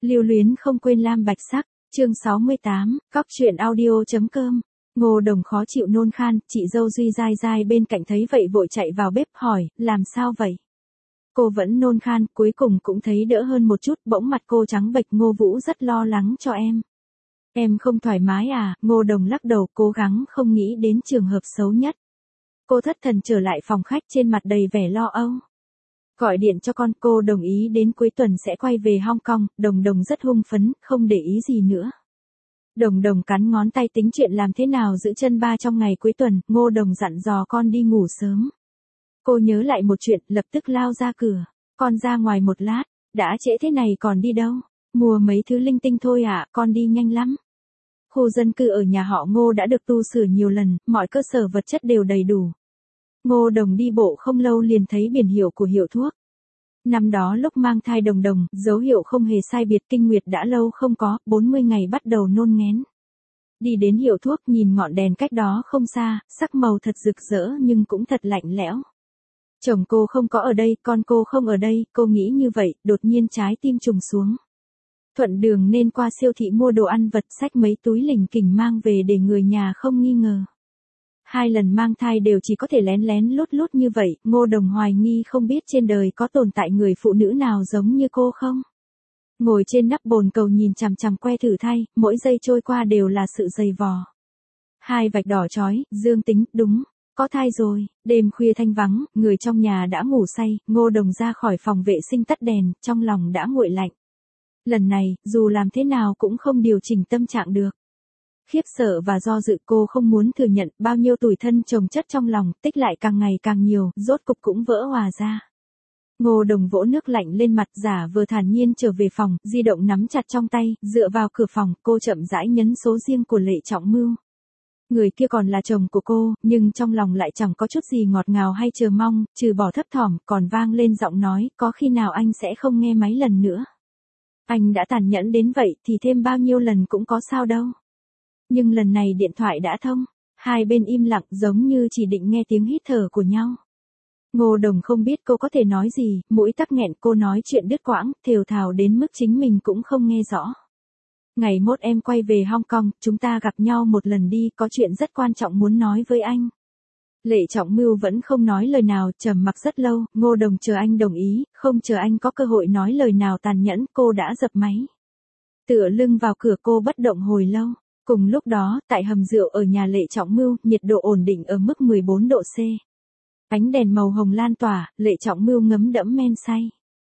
Lưu luyến không quên lam bạch sắc, chương 68, cóc truyện audio.com. Ngô Đồng khó chịu nôn khan, chị dâu Duy dai dai bên cạnh thấy vậy vội chạy vào bếp hỏi, làm sao vậy? Cô vẫn nôn khan, cuối cùng cũng thấy đỡ hơn một chút, bỗng mặt cô trắng bệch. Ngô Vũ rất lo lắng cho em. Em không thoải mái à? Ngô Đồng lắc đầu, cố gắng không nghĩ đến trường hợp xấu nhất. Cô thất thần trở lại phòng khách, trên mặt đầy vẻ lo âu. Gọi điện cho con, cô đồng ý đến cuối tuần sẽ quay về Hong Kong. Đồng Đồng rất hưng phấn, không để ý gì nữa. Đồng Đồng cắn ngón tay tính chuyện làm thế nào giữ chân ba trong ngày cuối tuần. Ngô Đồng dặn dò con đi ngủ sớm. Cô nhớ lại một chuyện, lập tức lao ra cửa. Con ra ngoài một lát, đã trễ thế này còn đi đâu? Mua mấy thứ linh tinh thôi ạ, con đi nhanh lắm. Khu dân cư ở nhà họ Ngô đã được tu sửa nhiều lần, mọi cơ sở vật chất đều đầy đủ. Ngô Đồng đi bộ không lâu liền thấy biển hiệu của hiệu thuốc. Năm đó lúc mang thai Đồng Đồng, dấu hiệu không hề sai biệt, kinh nguyệt đã lâu không có, 40 ngày bắt đầu nôn nghén. Đi đến hiệu thuốc nhìn ngọn đèn cách đó không xa, sắc màu thật rực rỡ nhưng cũng thật lạnh lẽo. Chồng cô không có ở đây, con cô không ở đây, cô nghĩ như vậy, đột nhiên trái tim trùng xuống. Thuận đường nên qua siêu thị mua đồ ăn vặt, xách mấy túi lỉnh kỉnh mang về để người nhà không nghi ngờ. 2 lần mang thai đều chỉ có thể lén lén lút lút như vậy, Ngô Đồng hoài nghi không biết trên đời có tồn tại người phụ nữ nào giống như cô không. Ngồi trên nắp bồn cầu nhìn chằm chằm que thử thai, mỗi giây trôi qua đều là sự dày vò. 2 vạch đỏ chói, dương tính, đúng, có thai rồi. Đêm khuya thanh vắng, người trong nhà đã ngủ say, Ngô Đồng ra khỏi phòng vệ sinh tắt đèn, trong lòng đã nguội lạnh. Lần này, dù làm thế nào cũng không điều chỉnh tâm trạng được. Khiếp sợ và do dự, cô không muốn thừa nhận bao nhiêu tủi thân chồng chất trong lòng, tích lại càng ngày càng nhiều, rốt cục cũng vỡ hòa ra. Ngô Đồng vỗ nước lạnh lên mặt, giả vờ thản nhiên trở về phòng, di động nắm chặt trong tay, dựa vào cửa phòng, cô chậm rãi nhấn số riêng của Lệ Trọng Mưu. Người kia còn là chồng của cô, nhưng trong lòng lại chẳng có chút gì ngọt ngào hay chờ mong, trừ bỏ thấp thỏm, còn vang lên giọng nói, có khi nào anh sẽ không nghe máy lần nữa. Anh đã tàn nhẫn đến vậy thì thêm bao nhiêu lần cũng có sao đâu. Nhưng lần này điện thoại đã thông, hai bên im lặng giống như chỉ định nghe tiếng hít thở của nhau. Ngô Đồng không biết cô có thể nói gì, mũi tắc nghẹn, cô nói chuyện đứt quãng, thều thào đến mức chính mình cũng không nghe rõ. Ngày mốt em quay về Hong Kong, chúng ta gặp nhau một lần đi, có chuyện rất quan trọng muốn nói với anh. Lệ Trọng Mưu vẫn không nói lời nào, trầm mặc rất lâu, Ngô Đồng chờ anh đồng ý, không chờ anh có cơ hội nói lời nào tàn nhẫn, cô đã dập máy. Tựa lưng vào cửa cô bất động hồi lâu. Cùng lúc đó, tại hầm rượu ở nhà Lệ Trọng Mưu, nhiệt độ ổn định ở mức 14 độ C. Ánh đèn màu hồng lan tỏa, Lệ Trọng Mưu ngấm đẫm men say.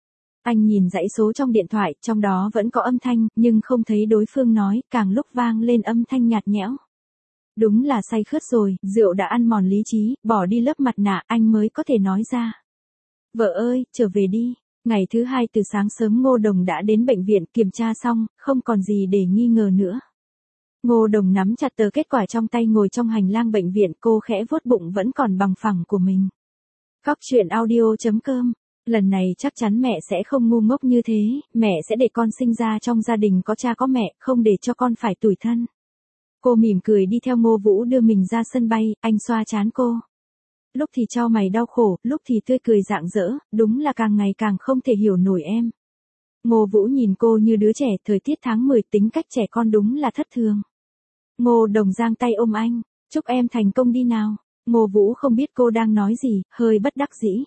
Anh nhìn dãy số trong điện thoại, trong đó vẫn có âm thanh, nhưng không thấy đối phương nói, càng lúc vang lên âm thanh nhạt nhẽo. Đúng là say khướt rồi, rượu đã ăn mòn lý trí, bỏ đi lớp mặt nạ, anh mới có thể nói ra. Vợ ơi, trở về đi. Ngày thứ 2 từ sáng sớm Ngô Đồng đã đến bệnh viện, kiểm tra xong, không còn gì để nghi ngờ nữa. Ngô Đồng nắm chặt tờ kết quả trong tay, ngồi trong hành lang bệnh viện, cô khẽ vuốt bụng vẫn còn bằng phẳng của mình. Cóc truyện audio.com. Lần này chắc chắn mẹ sẽ không ngu ngốc như thế, mẹ sẽ để con sinh ra trong gia đình có cha có mẹ, không để cho con phải tủi thân. Cô mỉm cười đi theo Ngô Vũ đưa mình ra sân bay, anh xoa trán cô. Lúc thì chau mày đau khổ, lúc thì tươi cười rạng rỡ, đúng là càng ngày càng không thể hiểu nổi em. Ngô Vũ nhìn cô như đứa trẻ, thời tiết tháng 10 tính cách trẻ con đúng là thất thường. Ngô Đồng giang tay ôm anh, chúc em thành công đi nào. Ngô Vũ không biết cô đang nói gì, hơi bất đắc dĩ.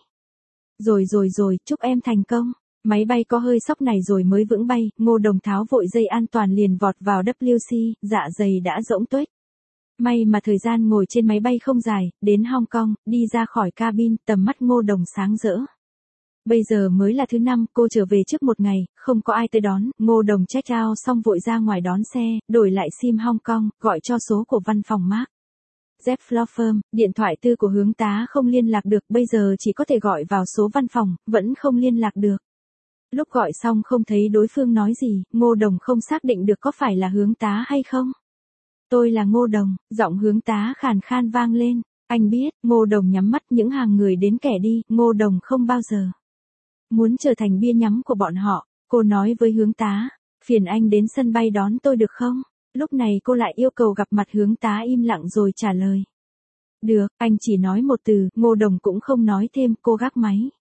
Rồi, chúc em thành công. Máy bay có hơi sóc này rồi mới vững bay, Ngô Đồng tháo vội dây an toàn liền vọt vào WC, dạ dày đã rỗng tuếch. May mà thời gian ngồi trên máy bay không dài, đến Hong Kong, đi ra khỏi cabin, tầm mắt Ngô Đồng sáng rỡ. Bây giờ mới là thứ 5, cô trở về trước một ngày, không có ai tới đón, Ngô Đồng check out xong vội ra ngoài đón xe, đổi lại sim Hong Kong, gọi cho số của văn phòng Mark. Jeff Law Firm, điện thoại tư của hướng tá không liên lạc được, bây giờ chỉ có thể gọi vào số văn phòng, vẫn không liên lạc được. Lúc gọi xong không thấy đối phương nói gì, Ngô Đồng không xác định được có phải là hướng tá hay không. Tôi là Ngô Đồng, giọng hướng tá khàn khan vang lên, anh biết, Ngô Đồng nhắm mắt, những hàng người đến kẻ đi, Ngô Đồng không bao giờ muốn trở thành bia nhắm của bọn họ. Cô nói với hướng tá, phiền anh đến sân bay đón tôi được không? Lúc này cô lại yêu cầu gặp mặt, hướng tá im lặng rồi trả lời. Được, anh chỉ nói một từ, Ngô Đồng cũng không nói thêm, cô gác máy.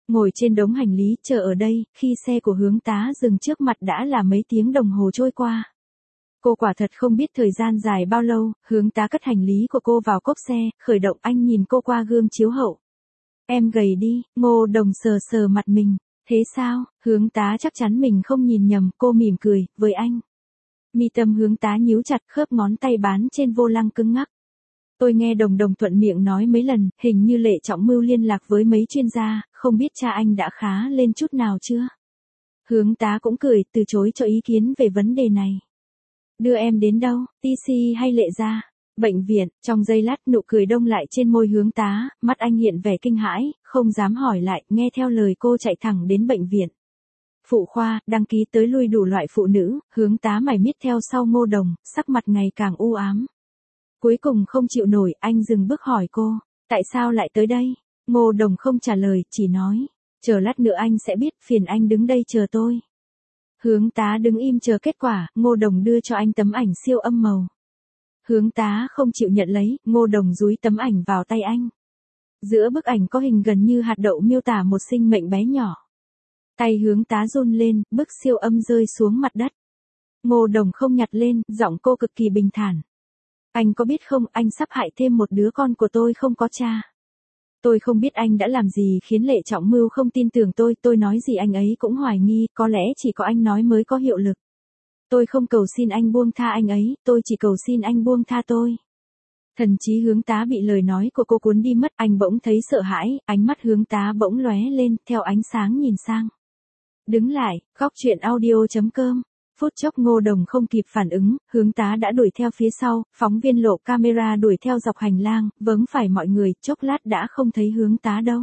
Ngồi trên đống hành lý chờ ở đây, khi xe của hướng tá dừng trước mặt đã là mấy tiếng đồng hồ trôi qua. Cô quả thật không biết thời gian dài bao lâu, hướng tá cất hành lý của cô vào cốp xe, khởi động. Anh nhìn cô qua gương chiếu hậu. Em gầy đi, Ngô Đồng sờ sờ mặt mình. Thế sao? Hướng tá chắc chắn mình không nhìn nhầm, cô mỉm cười, với anh. Mi tâm hướng tá nhíu chặt, khớp ngón tay bán trên vô lăng cứng ngắc. Tôi nghe Đồng Đồng thuận miệng nói mấy lần, hình như Lệ Trọng Mưu liên lạc với mấy chuyên gia, không biết cha anh đã khá lên chút nào chưa? Hướng tá cũng cười, từ chối cho ý kiến về vấn đề này. Đưa em đến đâu, TC hay Lệ gia? Bệnh viện. Trong giây lát nụ cười đông lại trên môi hướng tá, mắt anh hiện vẻ kinh hãi, không dám hỏi lại, nghe theo lời cô chạy thẳng đến bệnh viện. Phụ khoa, đăng ký tới lui đủ loại phụ nữ, hướng tá mải miết theo sau Ngô Đồng, sắc mặt ngày càng u ám. Cuối cùng không chịu nổi, anh dừng bước hỏi cô, tại sao lại tới đây? Ngô Đồng không trả lời, chỉ nói, chờ lát nữa anh sẽ biết, phiền anh đứng đây chờ tôi. Hướng tá đứng im chờ kết quả, Ngô Đồng đưa cho anh tấm ảnh siêu âm màu. Hướng tá không chịu nhận lấy, Ngô Đồng dúi tấm ảnh vào tay anh. Giữa bức ảnh có hình gần như hạt đậu miêu tả một sinh mệnh bé nhỏ. Tay hướng tá run lên, bức siêu âm rơi xuống mặt đất. Ngô Đồng không nhặt lên, giọng cô cực kỳ bình thản. Anh có biết không, anh sắp hại thêm một đứa con của tôi không có cha. Tôi không biết anh đã làm gì khiến Lệ Trọng Mưu không tin tưởng tôi nói gì anh ấy cũng hoài nghi, có lẽ chỉ có anh nói mới có hiệu lực. Tôi không cầu xin anh buông tha anh ấy, tôi chỉ cầu xin anh buông tha tôi. Thần trí hướng tá bị lời nói của cô cuốn đi mất, anh bỗng thấy sợ hãi, ánh mắt hướng tá bỗng lóe lên, theo ánh sáng nhìn sang. Đứng lại, góc chuyện audio.com. Phút chốc Ngô Đồng không kịp phản ứng, hướng tá đã đuổi theo phía sau, phóng viên lộ camera đuổi theo dọc hành lang, vướng phải mọi người, chốc lát đã không thấy hướng tá đâu.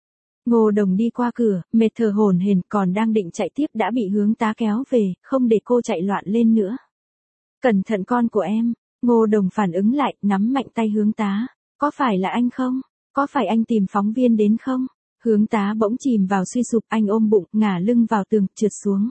Ngô Đồng đi qua cửa, mệt thở hổn hển, còn đang định chạy tiếp đã bị hướng tá kéo về, không để cô chạy loạn lên nữa. Cẩn thận con của em. Ngô Đồng phản ứng lại, nắm mạnh tay hướng tá. Có phải là anh không? Có phải anh tìm phóng viên đến không? Hướng tá bỗng chìm vào suy sụp, anh ôm bụng, ngả lưng vào tường, trượt xuống.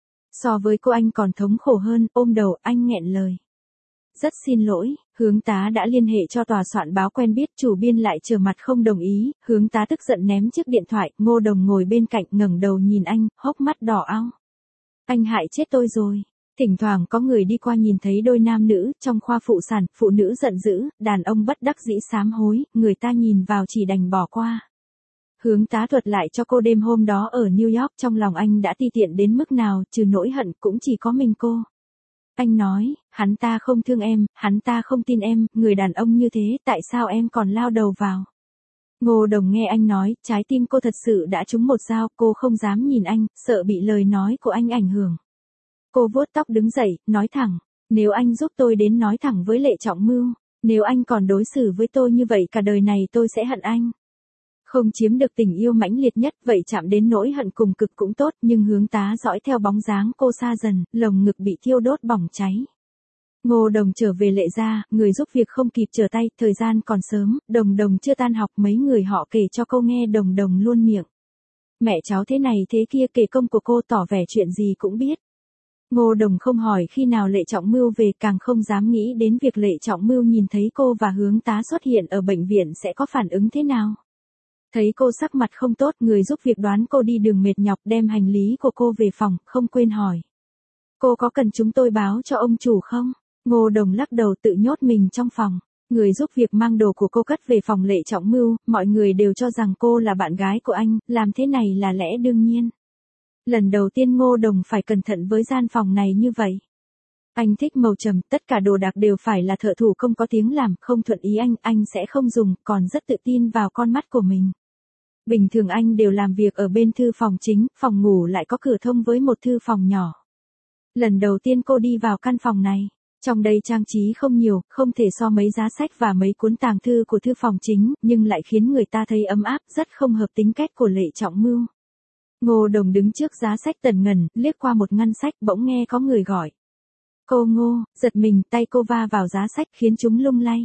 So với cô anh còn thống khổ hơn, ôm đầu, anh nghẹn lời. Rất xin lỗi, hướng tá đã liên hệ cho tòa soạn báo quen biết, chủ biên lại trở mặt không đồng ý, hướng tá tức giận ném chiếc điện thoại, Ngô Đồng ngồi bên cạnh ngẩng đầu nhìn anh, hốc mắt đỏ ao. Anh hại chết tôi rồi. Thỉnh thoảng có người đi qua nhìn thấy đôi nam nữ, trong khoa phụ sản, phụ nữ giận dữ, đàn ông bất đắc dĩ sám hối, người ta nhìn vào chỉ đành bỏ qua. Hướng tá thuật lại cho cô đêm hôm đó ở New York, trong lòng anh đã ti tiện đến mức nào, trừ nỗi hận cũng chỉ có mình cô. Anh nói, hắn ta không thương em, hắn ta không tin em, người đàn ông như thế, tại sao em còn lao đầu vào? Ngô Đồng nghe anh nói, trái tim cô thật sự đã trúng một dao, cô không dám nhìn anh, sợ bị lời nói của anh ảnh hưởng. Cô vuốt tóc đứng dậy, nói thẳng, nếu anh giúp tôi đến nói thẳng với Lệ Trọng Mưu, nếu anh còn đối xử với tôi như vậy cả đời này tôi sẽ hận anh. Không chiếm được tình yêu mãnh liệt nhất, vậy chạm đến nỗi hận cùng cực cũng tốt, nhưng hướng tá dõi theo bóng dáng cô xa dần, lồng ngực bị thiêu đốt bỏng cháy. Ngô Đồng trở về Lệ gia, người giúp việc không kịp trở tay, thời gian còn sớm, Đồng chưa tan học, mấy người họ kể cho cô nghe, Đồng luôn miệng. Mẹ cháu thế này thế kia, kể công của cô, tỏ vẻ chuyện gì cũng biết. Ngô Đồng không hỏi khi nào Lệ Trọng Mưu về, càng không dám nghĩ đến việc Lệ Trọng Mưu nhìn thấy cô và hướng tá xuất hiện ở bệnh viện sẽ có phản ứng thế nào. Thấy cô sắc mặt không tốt, người giúp việc đoán cô đi đường mệt nhọc, đem hành lý của cô về phòng, không quên hỏi. Cô có cần chúng tôi báo cho ông chủ không? Ngô Đồng lắc đầu, tự nhốt mình trong phòng. Người giúp việc mang đồ của cô cất về phòng Lệ Trọng Mưu, mọi người đều cho rằng cô là bạn gái của anh, làm thế này là lẽ đương nhiên. Lần đầu tiên Ngô Đồng phải cẩn thận với gian phòng này như vậy. Anh thích màu trầm, tất cả đồ đạc đều phải là thợ thủ công có tiếng làm, không thuận ý anh sẽ không dùng, còn rất tự tin vào con mắt của mình. Bình thường anh đều làm việc ở bên thư phòng chính, phòng ngủ lại có cửa thông với một thư phòng nhỏ. Lần đầu tiên cô đi vào căn phòng này, trong đây trang trí không nhiều, không thể so mấy giá sách và mấy cuốn tàng thư của thư phòng chính, nhưng lại khiến người ta thấy ấm áp, rất không hợp tính cách của Lệ Trọng Mưu. Ngô Đồng đứng trước giá sách tần ngần, liếc qua một ngăn sách, bỗng nghe có người gọi. Cô Ngô, giật mình, tay cô va vào giá sách khiến chúng lung lay.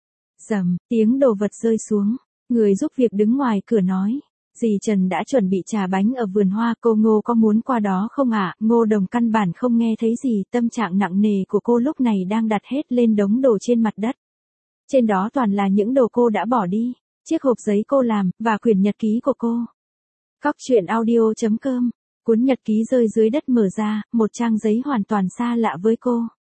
Rầm, tiếng đồ vật rơi xuống, người giúp việc đứng ngoài cửa nói. Dì Trần đã chuẩn bị trà bánh ở vườn hoa, cô Ngô có muốn qua đó không ạ? Ngô Đồng căn bản không nghe thấy gì, tâm trạng nặng nề của cô lúc này đang đặt hết lên đống đồ trên mặt đất. Trên đó toàn là những đồ cô đã bỏ đi, chiếc hộp giấy cô làm, và quyển nhật ký của cô. Cóc truyện audio.com, cuốn nhật ký rơi dưới đất mở ra, một trang giấy hoàn toàn xa lạ với cô.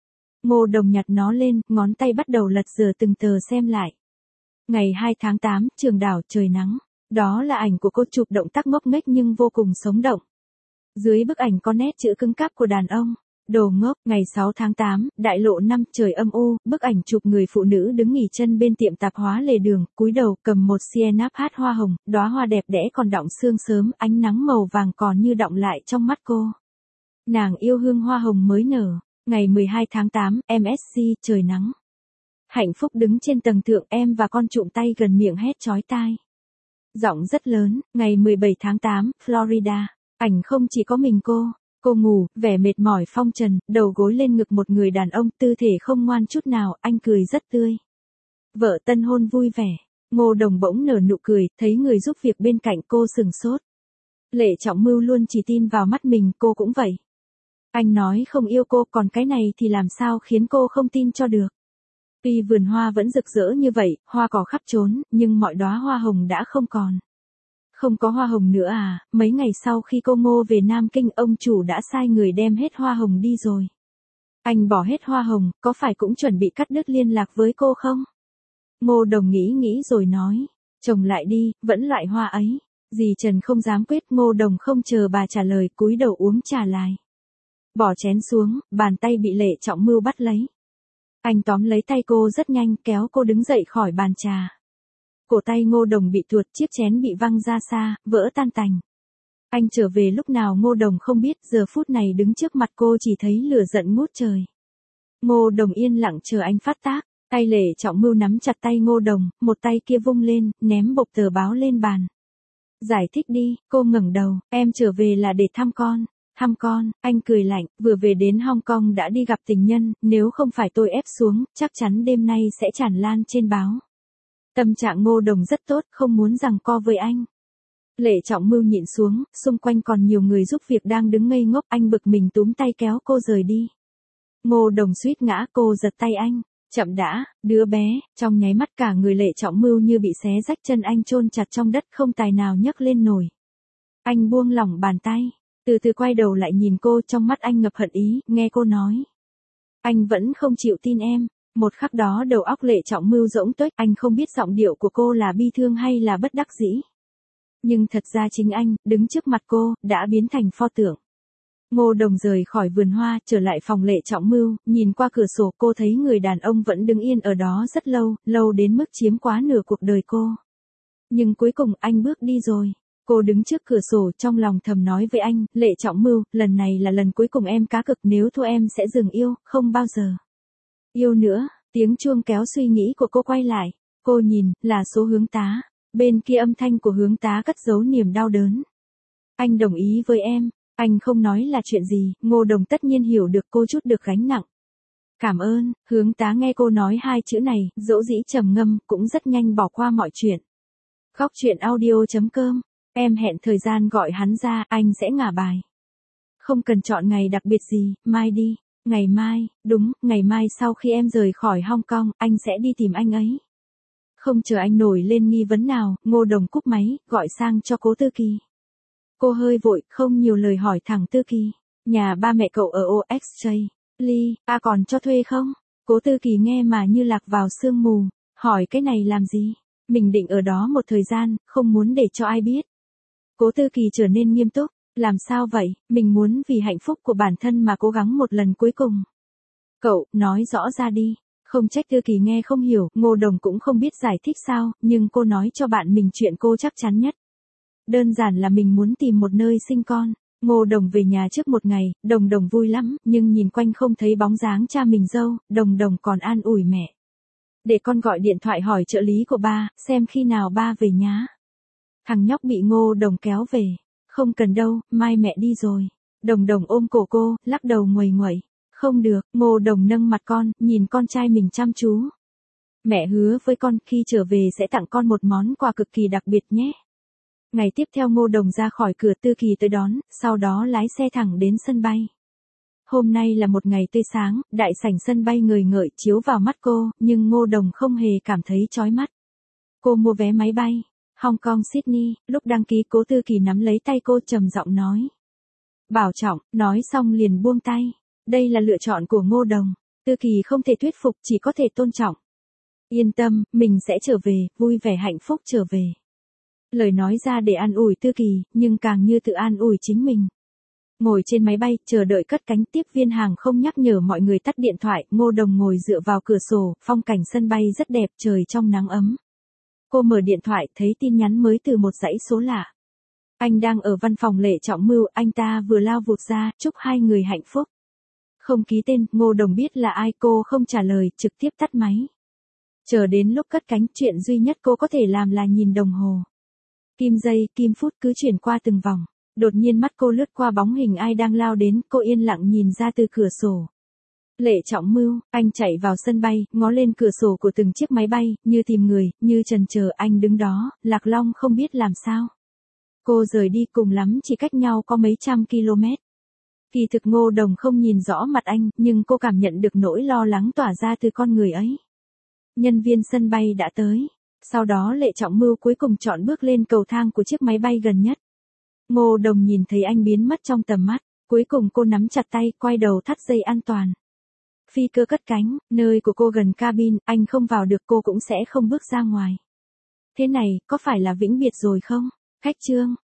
Ngô Đồng nhặt nó lên, ngón tay bắt đầu lật dở từng tờ xem lại. Ngày 2 tháng 8, Trường Đảo, trời nắng. Đó là ảnh của cô chụp động tác ngốc nghếch nhưng vô cùng sống động. Dưới bức ảnh có nét chữ cứng cáp của đàn ông. Đồ ngốc, ngày 6 tháng 8, đại lộ 5, trời âm u, bức ảnh chụp người phụ nữ đứng nghỉ chân bên tiệm tạp hóa lề đường, cúi đầu cầm một sienna hát hoa hồng, đóa hoa đẹp đẽ còn đọng sương sớm, ánh nắng màu vàng còn như đọng lại trong mắt cô. Nàng yêu hương hoa hồng mới nở. Ngày 12 tháng 8, MSC, trời nắng. Hạnh Phúc đứng trên tầng thượng, em và con trụm tay gần miệng hét chói tai. Giọng rất lớn. Ngày 17 tháng 8, Florida. Ảnh không chỉ có mình cô ngủ, vẻ mệt mỏi phong trần, đầu gối lên ngực một người đàn ông, tư thể không ngoan chút nào, anh cười rất tươi. Vợ tân hôn vui vẻ. Ngô Đồng bỗng nở nụ cười, thấy người giúp việc bên cạnh cô sừng sốt. Lệ Trọng Mưu luôn chỉ tin vào mắt mình, cô cũng vậy. Anh nói không yêu cô, còn cái này thì làm sao khiến cô không tin cho được. Tuy vườn hoa vẫn rực rỡ như vậy, hoa cỏ khắp trốn, nhưng mọi đóa hoa hồng đã không còn. Không có hoa hồng nữa à? Mấy ngày sau khi cô Ngô về Nam Kinh, ông chủ đã sai người đem hết hoa hồng đi rồi. Anh bỏ hết hoa hồng, có phải cũng chuẩn bị cắt đứt liên lạc với cô không? Ngô Đồng nghĩ rồi nói, trồng lại đi, vẫn loại hoa ấy. Dì Trần không dám quyết. Ngô Đồng không chờ bà trả lời, cúi đầu uống trà lại. Bỏ chén xuống, bàn tay bị Lệ Trọng Mưu bắt lấy. Anh tóm lấy tay cô rất nhanh, kéo cô đứng dậy khỏi bàn trà. Cổ tay Ngô Đồng bị tuột, chiếc chén bị văng ra xa, vỡ tan tành. Anh trở về lúc nào Ngô Đồng không biết, giờ phút này đứng trước mặt cô chỉ thấy lửa giận ngút trời. Ngô Đồng yên lặng chờ anh phát tác, tay Lệ Trọng Mưu nắm chặt tay Ngô Đồng, một tay kia vung lên, ném bộc tờ báo lên bàn. Giải thích đi, cô ngẩng đầu, em trở về là để thăm con. Thăm con, anh cười lạnh, vừa về đến Hong Kong đã đi gặp tình nhân, nếu không phải tôi ép xuống, chắc chắn đêm nay sẽ tràn lan trên báo. Tâm trạng Ngô Đồng rất tốt, không muốn giằng co với anh. Lệ Trọng Mưu nhịn xuống, xung quanh còn nhiều người giúp việc đang đứng ngây ngốc, anh bực mình túm tay kéo cô rời đi. Ngô Đồng suýt ngã, cô giật tay anh. Chậm đã, đứa bé. Trong nháy mắt cả người Lệ Trọng Mưu như bị xé rách, chân anh chôn chặt trong đất, không tài nào nhấc lên nổi. Anh buông lỏng bàn tay. Từ từ quay đầu lại nhìn cô, trong mắt anh ngập hận ý, nghe cô nói. Anh vẫn không chịu tin em. Một khắc đó đầu óc Lệ Trọng Mưu rỗng tuếch, anh không biết giọng điệu của cô là bi thương hay là bất đắc dĩ. Nhưng thật ra chính anh, đứng trước mặt cô, đã biến thành pho tượng. Ngô Đồng rời khỏi vườn hoa, trở lại phòng Lệ Trọng Mưu, nhìn qua cửa sổ cô thấy người đàn ông vẫn đứng yên ở đó rất lâu, lâu đến mức chiếm quá nửa cuộc đời cô. Nhưng cuối cùng anh bước đi rồi. Cô đứng trước cửa sổ trong lòng thầm nói với anh, Lệ Trọng Mưu, lần này là lần cuối cùng em cá cược, nếu thua em sẽ dừng yêu, không bao giờ yêu nữa. Tiếng chuông kéo suy nghĩ của cô quay lại. Cô nhìn, là số Hướng tá. Bên kia âm thanh của Hướng tá cất giấu niềm đau đớn. Anh đồng ý với em. Anh không nói là chuyện gì, Ngô Đồng tất nhiên hiểu được cô chút được gánh nặng. Cảm ơn. Hướng tá nghe cô nói hai chữ này, dỗ dĩ trầm ngâm, cũng rất nhanh bỏ qua mọi chuyện. Cóc truyện audio.com. Em hẹn thời gian gọi hắn ra, anh sẽ ngả bài. Không cần chọn ngày đặc biệt gì, mai đi. Ngày mai, đúng, ngày mai sau khi em rời khỏi Hong Kong, anh sẽ đi tìm anh ấy. Không chờ anh nổi lên nghi vấn nào, Ngô Đồng cúp máy, gọi sang cho Cố Tư Kỳ. Cô hơi vội, không nhiều lời hỏi thẳng Tư Kỳ. Nhà ba mẹ cậu ở OXJ. Ly, còn cho thuê không? Cố Tư Kỳ nghe mà như lạc vào sương mù. Hỏi cái này làm gì? Mình định ở đó một thời gian, không muốn để cho ai biết. Cố Tư Kỳ trở nên nghiêm túc. Làm sao vậy? Mình muốn vì hạnh phúc của bản thân mà cố gắng một lần cuối cùng. Cậu, nói rõ ra đi. Không trách Tư Kỳ nghe không hiểu, Ngô Đồng cũng không biết giải thích sao, nhưng cô nói cho bạn mình chuyện cô chắc chắn nhất. Đơn giản là mình muốn tìm một nơi sinh con. Ngô Đồng về nhà trước một ngày, Đồng Đồng vui lắm, nhưng nhìn quanh không thấy bóng dáng cha mình dâu, Đồng Đồng còn an ủi mẹ. Để con gọi điện thoại hỏi trợ lý của ba, xem khi nào ba về nhá. Thằng nhóc bị Ngô Đồng kéo về. Không cần đâu, mai mẹ đi rồi. Đồng Đồng ôm cổ cô, lắc đầu nguầy nguậy. Không được, Ngô Đồng nâng mặt con, nhìn con trai mình chăm chú. Mẹ hứa với con, khi trở về sẽ tặng con một món quà cực kỳ đặc biệt nhé. Ngày tiếp theo Ngô Đồng ra khỏi cửa, Tư Kỳ tới đón, sau đó lái xe thẳng đến sân bay. Hôm nay là một ngày tươi sáng, đại sảnh sân bay ngời ngợi chiếu vào mắt cô, nhưng Ngô Đồng không hề cảm thấy chói mắt. Cô mua vé máy bay. Hong Kong Sydney, lúc đăng ký Cố Tư Kỳ nắm lấy tay cô trầm giọng nói. Bảo trọng, nói xong liền buông tay. Đây là lựa chọn của Ngô Đồng. Tư Kỳ không thể thuyết phục, chỉ có thể tôn trọng. Yên tâm, mình sẽ trở về, vui vẻ hạnh phúc trở về. Lời nói ra để an ủi Tư Kỳ, nhưng càng như tự an ủi chính mình. Ngồi trên máy bay, chờ đợi cất cánh, tiếp viên hàng không nhắc nhở mọi người tắt điện thoại, Ngô Đồng ngồi dựa vào cửa sổ, phong cảnh sân bay rất đẹp, trời trong nắng ấm. Cô mở điện thoại, thấy tin nhắn mới từ một dãy số lạ. Anh đang ở văn phòng Lệ Trọng Mưu, anh ta vừa lao vụt ra, chúc hai người hạnh phúc. Không ký tên, Ngô Đồng biết là ai, cô không trả lời, trực tiếp tắt máy. Chờ đến lúc cất cánh, chuyện duy nhất cô có thể làm là nhìn đồng hồ. Kim giây, kim phút cứ chuyển qua từng vòng. Đột nhiên mắt cô lướt qua bóng hình ai đang lao đến, cô yên lặng nhìn ra từ cửa sổ. Lệ Trọng Mưu, anh chạy vào sân bay, ngó lên cửa sổ của từng chiếc máy bay, như tìm người, như chần chờ, anh đứng đó, lạc long không biết làm sao. Cô rời đi, cùng lắm chỉ cách nhau có mấy trăm km. Kỳ thực Ngô Đồng không nhìn rõ mặt anh, nhưng cô cảm nhận được nỗi lo lắng tỏa ra từ con người ấy. Nhân viên sân bay đã tới. Sau đó Lệ Trọng Mưu cuối cùng chọn bước lên cầu thang của chiếc máy bay gần nhất. Ngô Đồng nhìn thấy anh biến mất trong tầm mắt, cuối cùng cô nắm chặt tay, quay đầu thắt dây an toàn. Phi cơ cất cánh, nơi của cô gần cabin, anh không vào được, cô cũng sẽ không bước ra ngoài. Thế này, có phải là vĩnh biệt rồi không? Khách trương.